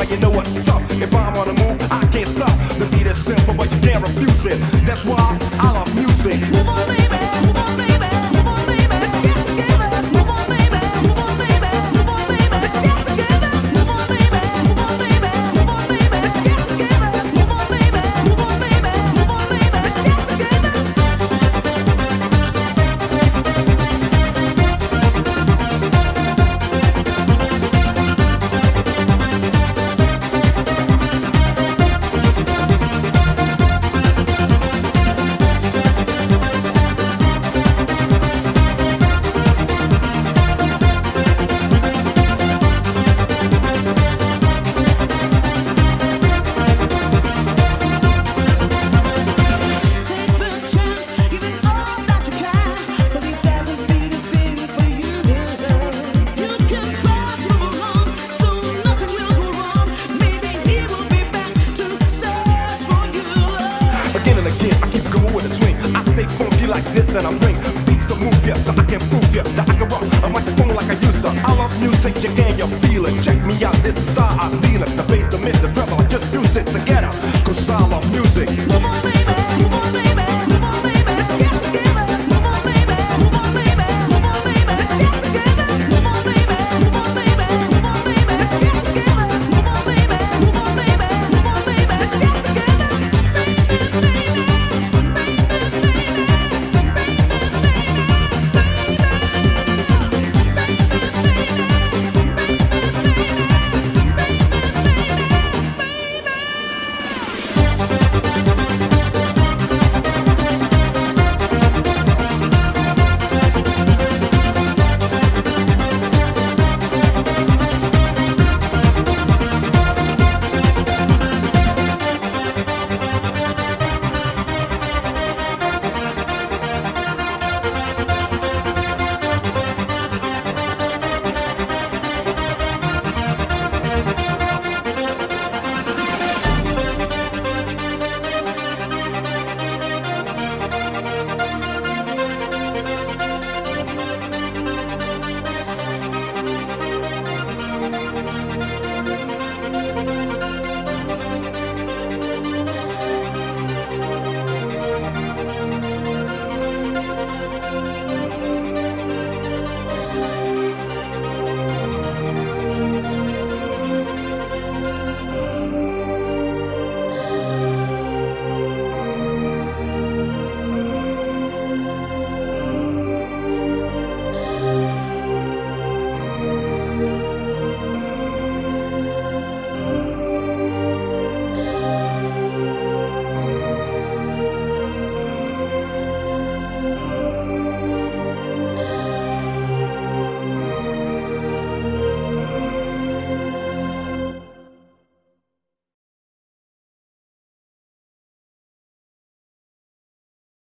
you know what's up. If I'm on the move, I can't stop. The beat is simple, but you can't refuse it. That's why I love music. Move on, baby. Move on, baby. Move on, baby. Let's get together. Move on, baby. Move on, baby. Move on, baby. Let's get together. Move on, baby. Move on, baby. Move on, baby. Let's get together. Move on, baby. Move on, baby. Move on, baby. Let's get together. Like this and I bring beats to move ya, so I can prove ya that I can rock a microphone like I used to. I love music, you can, you feel it. Check me out, this is how I feel it. The bass, the mid, the treble, I just fuse it together, cause I love music. Move on, baby.